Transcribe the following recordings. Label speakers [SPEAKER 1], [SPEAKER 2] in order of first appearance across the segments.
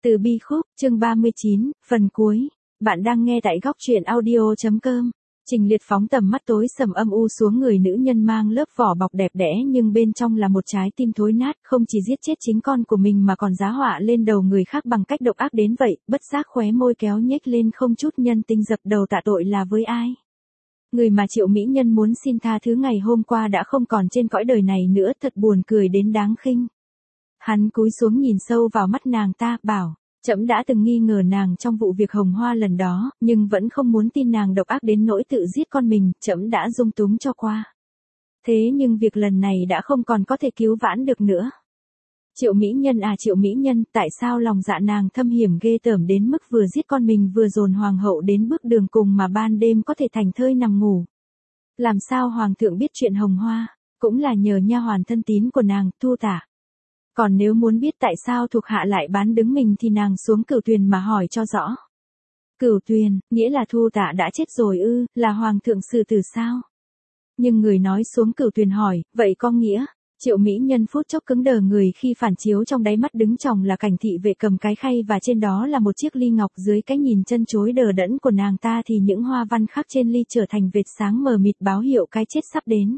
[SPEAKER 1] Từ bi khúc, chương 39, phần cuối. Bạn đang nghe tại góc truyện audio.com. Trình Liệt phóng tầm mắt tối sầm âm u xuống người nữ nhân mang lớp vỏ bọc đẹp đẽ nhưng bên trong là một trái tim thối nát, không chỉ giết chết chính con của mình mà còn giá họa lên đầu người khác bằng cách độc ác đến vậy, bất giác khóe môi kéo nhếch lên không chút nhân tính dập đầu tạ tội là với ai. Người mà Triệu Mỹ Nhân muốn xin tha thứ ngày hôm qua đã không còn trên cõi đời này nữa, thật buồn cười đến đáng khinh. Hắn cúi xuống nhìn sâu vào mắt nàng ta, bảo, trẫm đã từng nghi ngờ nàng trong vụ việc Hồng Hoa lần đó, nhưng vẫn không muốn tin nàng độc ác đến nỗi tự giết con mình, trẫm đã dung túng cho qua. Thế nhưng việc lần này đã không còn có thể cứu vãn được nữa. Triệu Mỹ Nhân à Triệu Mỹ Nhân, tại sao lòng dạ nàng thâm hiểm ghê tởm đến mức vừa giết con mình vừa dồn hoàng hậu đến bước đường cùng mà ban đêm có thể thành thơi nằm ngủ. Làm sao hoàng thượng biết chuyện Hồng Hoa, cũng là nhờ nha hoàn thân tín của nàng, Thu Tả. Còn nếu muốn biết tại sao thuộc hạ lại bán đứng mình thì nàng xuống Cửu Tuyền mà hỏi cho rõ. Cửu Tuyền, nghĩa là Thu Tả đã chết rồi ư, là hoàng thượng xử tử sao? Nhưng người nói xuống Cửu Tuyền hỏi, vậy có nghĩa? Triệu Mỹ Nhân phút chốc cứng đờ người khi phản chiếu trong đáy mắt đứng chồng là cảnh thị vệ cầm cái khay và trên đó là một chiếc ly ngọc, dưới cái nhìn chân chối đờ đẫn của nàng ta thì những hoa văn khắc trên ly trở thành vệt sáng mờ mịt báo hiệu cái chết sắp đến.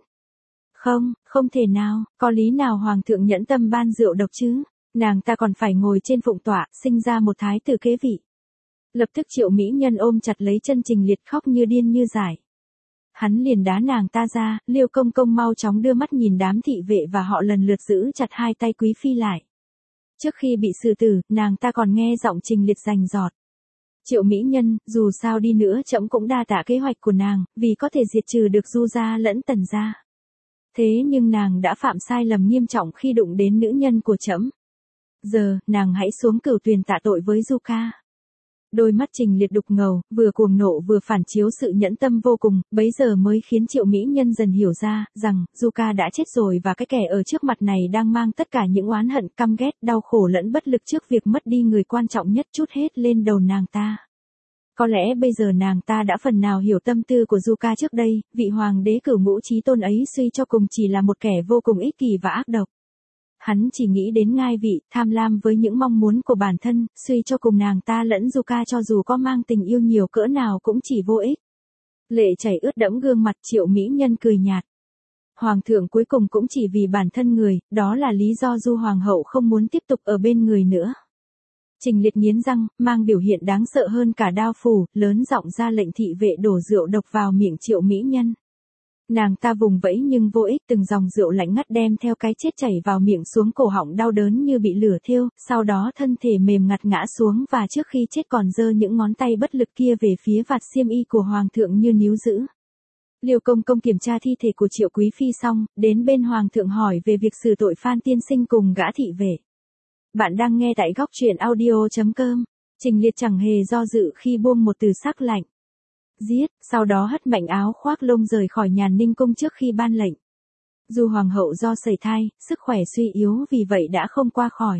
[SPEAKER 1] Không thể nào, có lý nào hoàng thượng nhẫn tâm ban rượu độc chứ, nàng ta còn phải ngồi trên phụng tọa, sinh ra một thái tử kế vị. Lập tức Triệu Mỹ Nhân ôm chặt lấy chân Trình Liệt khóc như điên như dại. Hắn liền đá nàng ta ra, Liêu Công Công mau chóng đưa mắt nhìn đám thị vệ và họ lần lượt giữ chặt hai tay Quý Phi lại. Trước khi bị xử tử, nàng ta còn nghe giọng Trình Liệt rành rọt. Triệu Mỹ Nhân, dù sao đi nữa trẫm cũng đa tạ kế hoạch của nàng, vì có thể diệt trừ được Du gia lẫn Tần gia. Thế nhưng nàng đã phạm sai lầm nghiêm trọng khi đụng đến nữ nhân của trẫm. Giờ, nàng hãy xuống Cửu Tuyền tạ tội với Du ca. Đôi mắt Trình Liệt đục ngầu, vừa cuồng nộ vừa phản chiếu sự nhẫn tâm vô cùng, bấy giờ mới khiến Triệu Mỹ Nhân dần hiểu ra, rằng, Du ca đã chết rồi và cái kẻ ở trước mặt này đang mang tất cả những oán hận, căm ghét, đau khổ lẫn bất lực trước việc mất đi người quan trọng nhất trút hết lên đầu nàng ta. Có lẽ bây giờ nàng ta đã phần nào hiểu tâm tư của Du ca trước đây, vị hoàng đế cửu ngũ chí tôn ấy suy cho cùng chỉ là một kẻ vô cùng ích kỷ và ác độc. Hắn chỉ nghĩ đến ngai vị, tham lam với những mong muốn của bản thân, suy cho cùng nàng ta lẫn Du ca cho dù có mang tình yêu nhiều cỡ nào cũng chỉ vô ích. Lệ chảy ướt đẫm gương mặt Triệu Mỹ Nhân cười nhạt. Hoàng thượng cuối cùng cũng chỉ vì bản thân người, đó là lý do Du hoàng hậu không muốn tiếp tục ở bên người nữa. Trình Liệt nghiến răng, mang biểu hiện đáng sợ hơn cả đao phủ, lớn giọng ra lệnh thị vệ đổ rượu độc vào miệng Triệu Mỹ Nhân. Nàng ta vùng vẫy nhưng vô ích, từng dòng rượu lạnh ngắt đem theo cái chết chảy vào miệng xuống cổ họng đau đớn như bị lửa thiêu, sau đó thân thể mềm ngặt ngã xuống và trước khi chết còn giơ những ngón tay bất lực kia về phía vạt xiêm y của hoàng thượng như níu giữ. Liêu Công Công kiểm tra thi thể của Triệu Quý Phi xong, đến bên hoàng thượng hỏi về việc xử tội Phan tiên sinh cùng gã thị vệ. Bạn đang nghe tại góc truyện audio.com. Trình Liệt chẳng hề do dự khi buông một từ sắc lạnh. Giết, sau đó hất mạnh áo khoác lông rời khỏi Nhàn Ninh cung trước khi ban lệnh. Dù hoàng hậu do sẩy thai, sức khỏe suy yếu vì vậy đã không qua khỏi.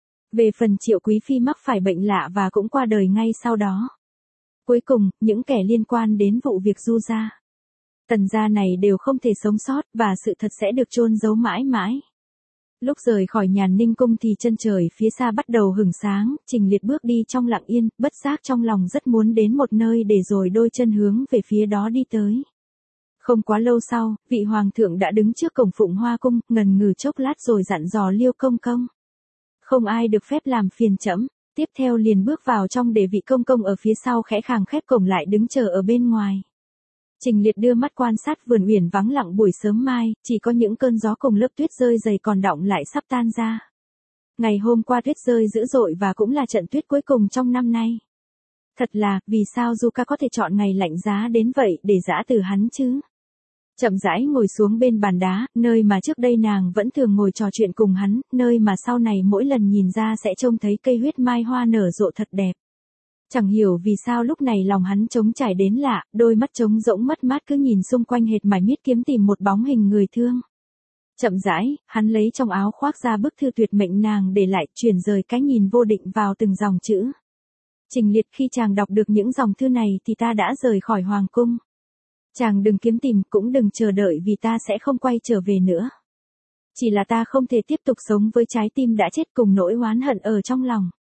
[SPEAKER 1] Về phần Triệu Quý Phi mắc phải bệnh lạ và cũng qua đời ngay sau đó. Cuối cùng, những kẻ liên quan đến vụ việc Du gia, Tần gia này đều không thể sống sót và sự thật sẽ được chôn giấu mãi mãi. Lúc rời khỏi Nhàn Ninh cung thì chân trời phía xa bắt đầu hửng sáng, Trình Liệt bước đi trong lặng yên, bất giác trong lòng rất muốn đến một nơi để rồi đôi chân hướng về phía đó đi tới. Không quá lâu sau, vị hoàng thượng đã đứng trước cổng Phụng Hoa cung, ngần ngừ chốc lát rồi dặn dò Liêu Công Công. Không ai được phép làm phiền trẫm. Tiếp theo liền bước vào trong để vị công công ở phía sau khẽ khàng khép cổng lại đứng chờ ở bên ngoài. Trình Liệt đưa mắt quan sát vườn uyển vắng lặng buổi sớm mai, chỉ có những cơn gió cùng lớp tuyết rơi dày còn đọng lại sắp tan ra. Ngày hôm qua tuyết rơi dữ dội và cũng là trận tuyết cuối cùng trong năm nay. Thật là, vì sao Du ca có thể chọn ngày lạnh giá đến vậy để giã từ hắn chứ? Chậm rãi ngồi xuống bên bàn đá, nơi mà trước đây nàng vẫn thường ngồi trò chuyện cùng hắn, nơi mà sau này mỗi lần nhìn ra sẽ trông thấy cây huyết mai hoa nở rộ thật đẹp. Chẳng hiểu vì sao lúc này lòng hắn trống trải đến lạ, đôi mắt trống rỗng mất mát cứ nhìn xung quanh hệt mải miết kiếm tìm một bóng hình người thương. Chậm rãi, hắn lấy trong áo khoác ra bức thư tuyệt mệnh nàng để lại, chuyển rời cái nhìn vô định vào từng dòng chữ. Trình Liệt, khi chàng đọc được những dòng thư này thì ta đã rời khỏi hoàng cung. Chàng đừng kiếm tìm, cũng đừng chờ đợi vì ta sẽ không quay trở về nữa. Chỉ là ta không thể tiếp tục sống với trái tim đã chết cùng nỗi oán hận ở trong lòng.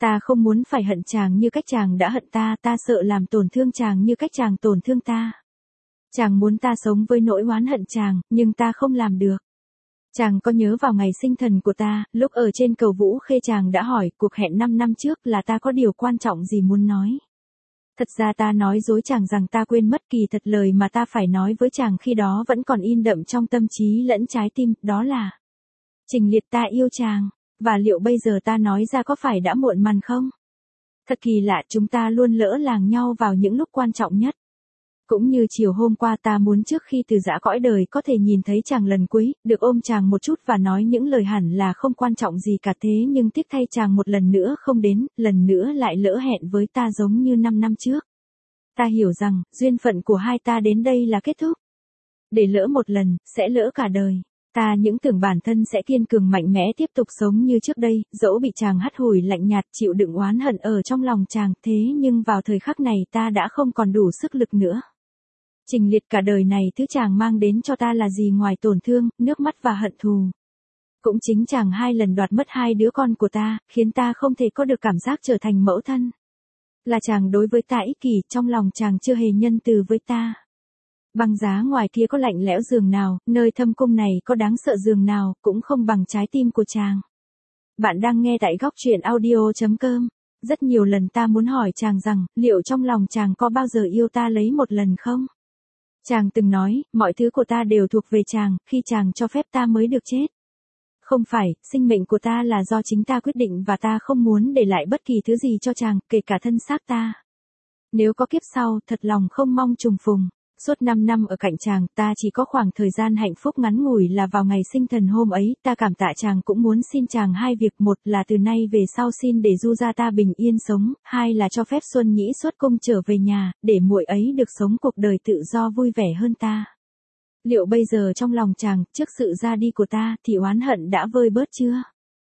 [SPEAKER 1] Ta không muốn phải hận chàng như cách chàng đã hận ta, ta sợ làm tổn thương chàng như cách chàng tổn thương ta. Chàng muốn ta sống với nỗi oán hận chàng, nhưng ta không làm được. Chàng có nhớ vào ngày sinh thần của ta, lúc ở trên cầu Vũ Khê chàng đã hỏi cuộc hẹn 5 năm trước là ta có điều quan trọng gì muốn nói. Thật ra ta nói dối chàng rằng ta quên mất, kỳ thật lời mà ta phải nói với chàng khi đó vẫn còn in đậm trong tâm trí lẫn trái tim, đó là: Trình Liệt, ta yêu chàng, và liệu bây giờ ta nói ra có phải đã muộn màn không? Thật kỳ lạ, chúng ta luôn lỡ làng nhau vào những lúc quan trọng nhất. Cũng như chiều hôm qua, ta muốn trước khi từ giã cõi đời có thể nhìn thấy chàng lần cuối, được ôm chàng một chút và nói những lời hẳn là không quan trọng gì cả, thế nhưng tiếc thay chàng một lần nữa không đến, lần nữa lại lỡ hẹn với ta giống như 5 năm trước. Ta hiểu rằng, duyên phận của hai ta đến đây là kết thúc. Để lỡ một lần, sẽ lỡ cả đời. Ta những tưởng bản thân sẽ kiên cường mạnh mẽ tiếp tục sống như trước đây, dẫu bị chàng hắt hủi lạnh nhạt, chịu đựng oán hận ở trong lòng chàng, thế nhưng vào thời khắc này ta đã không còn đủ sức lực nữa. Trình Liệt, cả đời này thứ chàng mang đến cho ta là gì ngoài tổn thương, nước mắt và hận thù. Cũng chính chàng 2 lần đoạt mất 2 đứa con của ta, khiến ta không thể có được cảm giác trở thành mẫu thân. Là chàng đối với ta ích kỷ, trong lòng chàng chưa hề nhân từ với ta. Băng giá ngoài kia có lạnh lẽo giường nào, nơi thâm cung này có đáng sợ giường nào, cũng không bằng trái tim của chàng. Bạn đang nghe tại góc truyện audio.com. Rất nhiều lần ta muốn hỏi chàng rằng, liệu trong lòng chàng có bao giờ yêu ta lấy một lần không? Chàng từng nói, mọi thứ của ta đều thuộc về chàng, khi chàng cho phép ta mới được chết. Không phải, sinh mệnh của ta là do chính ta quyết định và ta không muốn để lại bất kỳ thứ gì cho chàng, kể cả thân xác ta. Nếu có kiếp sau, thật lòng không mong trùng phùng. Suốt 5 năm ở cạnh chàng, ta chỉ có khoảng thời gian hạnh phúc ngắn ngủi là vào ngày sinh thần hôm ấy, ta cảm tạ chàng, cũng muốn xin chàng 2 việc, một là từ nay về sau xin để Du gia ta bình yên sống, 2 là cho phép Xuân Nhĩ xuất cung trở về nhà, để muội ấy được sống cuộc đời tự do vui vẻ hơn ta. Liệu bây giờ trong lòng chàng, trước sự ra đi của ta, thì oán hận đã vơi bớt chưa?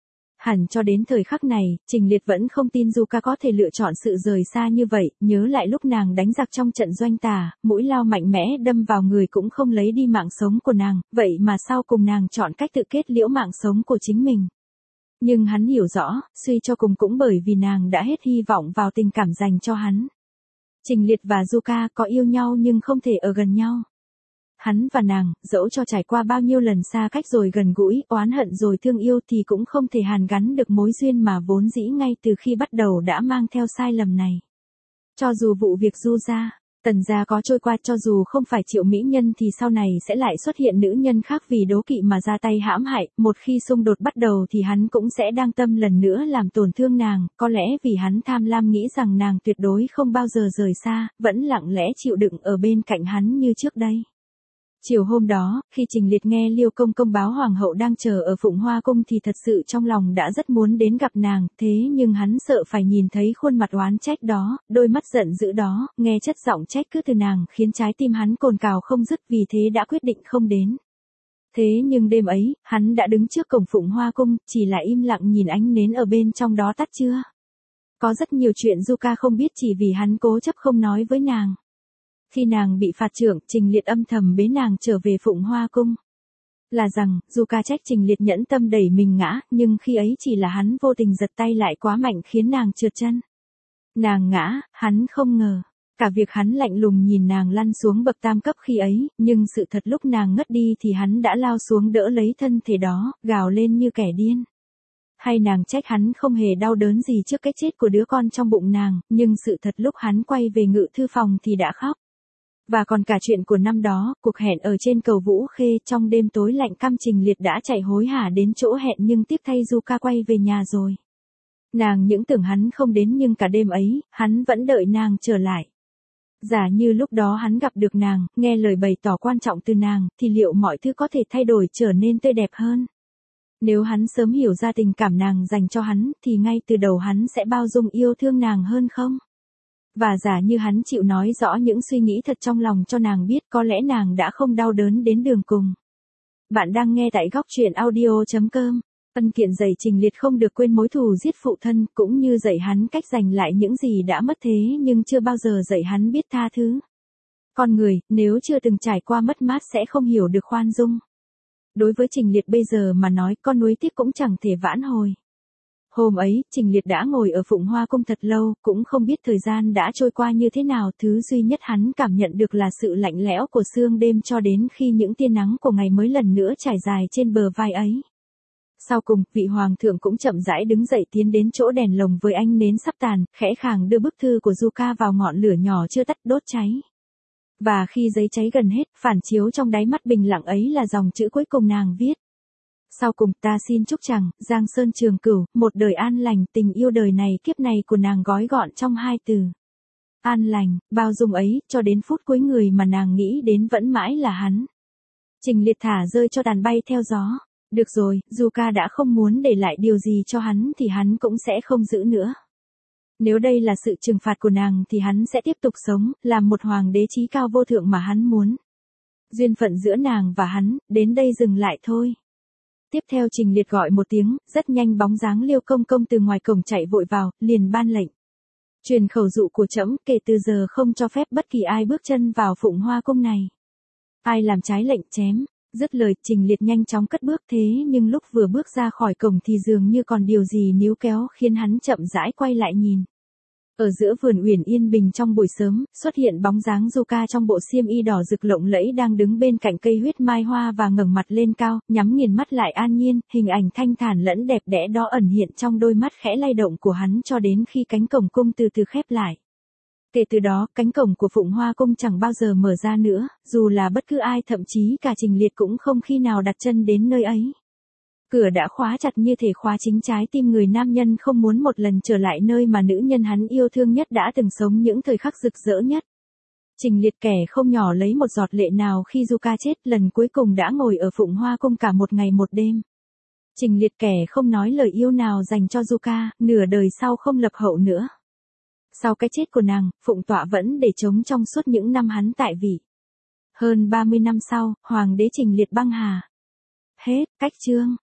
[SPEAKER 1] Hẳn cho đến thời khắc này, Trình Liệt vẫn không tin Du ca có thể lựa chọn sự rời xa như vậy, nhớ lại lúc nàng đánh giặc trong trận doanh tà, mũi lao mạnh mẽ đâm vào người cũng không lấy đi mạng sống của nàng, vậy mà sau cùng nàng chọn cách tự kết liễu mạng sống của chính mình. Nhưng hắn hiểu rõ, suy cho cùng cũng bởi vì nàng đã hết hy vọng vào tình cảm dành cho hắn. Trình Liệt và Du ca có yêu nhau nhưng không thể ở gần nhau. Hắn và nàng, dẫu cho trải qua bao nhiêu lần xa cách rồi gần gũi, oán hận rồi thương yêu thì cũng không thể hàn gắn được mối duyên mà vốn dĩ ngay từ khi bắt đầu đã mang theo sai lầm này. Cho dù vụ việc Du gia, Tần gia có trôi qua, cho dù không phải Triệu mỹ nhân thì sau này sẽ lại xuất hiện nữ nhân khác vì đố kỵ mà ra tay hãm hại, một khi xung đột bắt đầu thì hắn cũng sẽ đang tâm lần nữa làm tổn thương nàng, có lẽ vì hắn tham lam nghĩ rằng nàng tuyệt đối không bao giờ rời xa, vẫn lặng lẽ chịu đựng ở bên cạnh hắn như trước đây. Chiều hôm đó, khi Trình Liệt nghe Liêu Công Công báo Hoàng hậu đang chờ ở Phụng Hoa Cung thì thật sự trong lòng đã rất muốn đến gặp nàng, thế nhưng hắn sợ phải nhìn thấy khuôn mặt oán trách đó, đôi mắt giận dữ đó, nghe chất giọng trách cứ từ nàng khiến trái tim hắn cồn cào không dứt, vì thế đã quyết định không đến. Thế nhưng đêm ấy, hắn đã đứng trước cổng Phụng Hoa Cung, chỉ là im lặng nhìn ánh nến ở bên trong đó tắt chưa. Có rất nhiều chuyện Du ca không biết chỉ vì hắn cố chấp không nói với nàng. Khi nàng bị phạt trưởng, Trình Liệt âm thầm bế nàng trở về Phụng Hoa Cung. Là rằng, Du ca trách Trình Liệt nhẫn tâm đẩy mình ngã, nhưng khi ấy chỉ là hắn vô tình giật tay lại quá mạnh khiến nàng trượt chân. Nàng ngã, hắn không ngờ. Cả việc hắn lạnh lùng nhìn nàng lăn xuống bậc tam cấp khi ấy, nhưng sự thật lúc nàng ngất đi thì hắn đã lao xuống đỡ lấy thân thể đó, gào lên như kẻ điên. Hay nàng trách hắn không hề đau đớn gì trước cái chết của đứa con trong bụng nàng, nhưng sự thật lúc hắn quay về ngự thư phòng thì đã khóc. Và còn cả chuyện của năm đó, cuộc hẹn ở trên cầu Vũ Khê, trong đêm tối lạnh căm Trình Liệt đã chạy hối hả đến chỗ hẹn nhưng tiếc thay Du ca quay về nhà rồi. Nàng những tưởng hắn không đến nhưng cả đêm ấy, hắn vẫn đợi nàng trở lại. Giả như lúc đó hắn gặp được nàng, nghe lời bày tỏ quan trọng từ nàng, thì liệu mọi thứ có thể thay đổi trở nên tươi đẹp hơn? Nếu hắn sớm hiểu ra tình cảm nàng dành cho hắn, thì ngay từ đầu hắn sẽ bao dung yêu thương nàng hơn không? Và giả như hắn chịu nói rõ những suy nghĩ thật trong lòng cho nàng biết, có lẽ nàng đã không đau đớn đến đường cùng. Bạn đang nghe tại góc truyện audio.com. Ân kiện dạy Trình Liệt không được quên mối thù giết phụ thân, cũng như dạy hắn cách giành lại những gì đã mất thế nhưng chưa bao giờ dạy hắn biết tha thứ. Con người, nếu chưa từng trải qua mất mát sẽ không hiểu được khoan dung. Đối với Trình Liệt bây giờ mà nói, con nuối tiếc cũng chẳng thể vãn hồi. Hôm ấy, Trình Liệt đã ngồi ở Phụng Hoa Cung thật lâu, cũng không biết thời gian đã trôi qua như thế nào, thứ duy nhất hắn cảm nhận được là sự lạnh lẽo của sương đêm cho đến khi những tia nắng của ngày mới lần nữa trải dài trên bờ vai ấy. Sau cùng, vị hoàng thượng cũng chậm rãi đứng dậy tiến đến chỗ đèn lồng với ánh nến sắp tàn, khẽ khàng đưa bức thư của Zuka vào ngọn lửa nhỏ chưa tắt đốt cháy. Và khi giấy cháy gần hết, phản chiếu trong đáy mắt bình lặng ấy là dòng chữ cuối cùng nàng viết. Sau cùng, ta xin chúc chàng, Giang Sơn trường cửu, một đời an lành, tình yêu đời này kiếp này của nàng gói gọn trong 2 từ. An lành, bao dung ấy, cho đến phút cuối người mà nàng nghĩ đến vẫn mãi là hắn. Trình Liệt thả rơi cho tàn bay theo gió. Được rồi, Zuka đã không muốn để lại điều gì cho hắn thì hắn cũng sẽ không giữ nữa. Nếu đây là sự trừng phạt của nàng thì hắn sẽ tiếp tục sống, làm một hoàng đế chí cao vô thượng mà hắn muốn. Duyên phận giữa nàng và hắn, đến đây dừng lại thôi. Tiếp theo Trình Liệt gọi một tiếng, rất nhanh bóng dáng Liêu Công Công từ ngoài cổng chạy vội vào, liền ban lệnh. Truyền khẩu dụ của trẫm, kể từ giờ không cho phép bất kỳ ai bước chân vào Phụng Hoa Cung này. Ai làm trái lệnh chém. Dứt lời, Trình Liệt nhanh chóng cất bước, thế nhưng lúc vừa bước ra khỏi cổng thì dường như còn điều gì níu kéo khiến hắn chậm rãi quay lại nhìn. Ở giữa vườn uyển yên bình trong buổi sớm, xuất hiện bóng dáng Zuka trong bộ xiêm y đỏ rực lộng lẫy đang đứng bên cạnh cây huyết mai hoa và ngẩng mặt lên cao, nhắm nghiền mắt lại an nhiên, hình ảnh thanh thản lẫn đẹp đẽ đó ẩn hiện trong đôi mắt khẽ lay động của hắn cho đến khi cánh cổng cung từ từ khép lại. Kể từ đó, cánh cổng của Phụng Hoa Cung chẳng bao giờ mở ra nữa, dù là bất cứ ai, thậm chí cả Trình Liệt cũng không khi nào đặt chân đến nơi ấy. Cửa đã khóa chặt như thể khóa chính trái tim người nam nhân không muốn một lần trở lại nơi mà nữ nhân hắn yêu thương nhất đã từng sống những thời khắc rực rỡ nhất. Trình Liệt kẻ không nhỏ lấy một giọt lệ nào khi Zuka chết, lần cuối cùng đã ngồi ở Phụng Hoa Cung cả một ngày một đêm. Trình Liệt kẻ không nói lời yêu nào dành cho Zuka, nửa đời sau không lập hậu nữa. Sau cái chết của nàng, Phụng Tọa vẫn để trống trong suốt những năm hắn tại vị. Hơn 30 năm sau, Hoàng đế Trình Liệt băng hà. Hết, cách chương.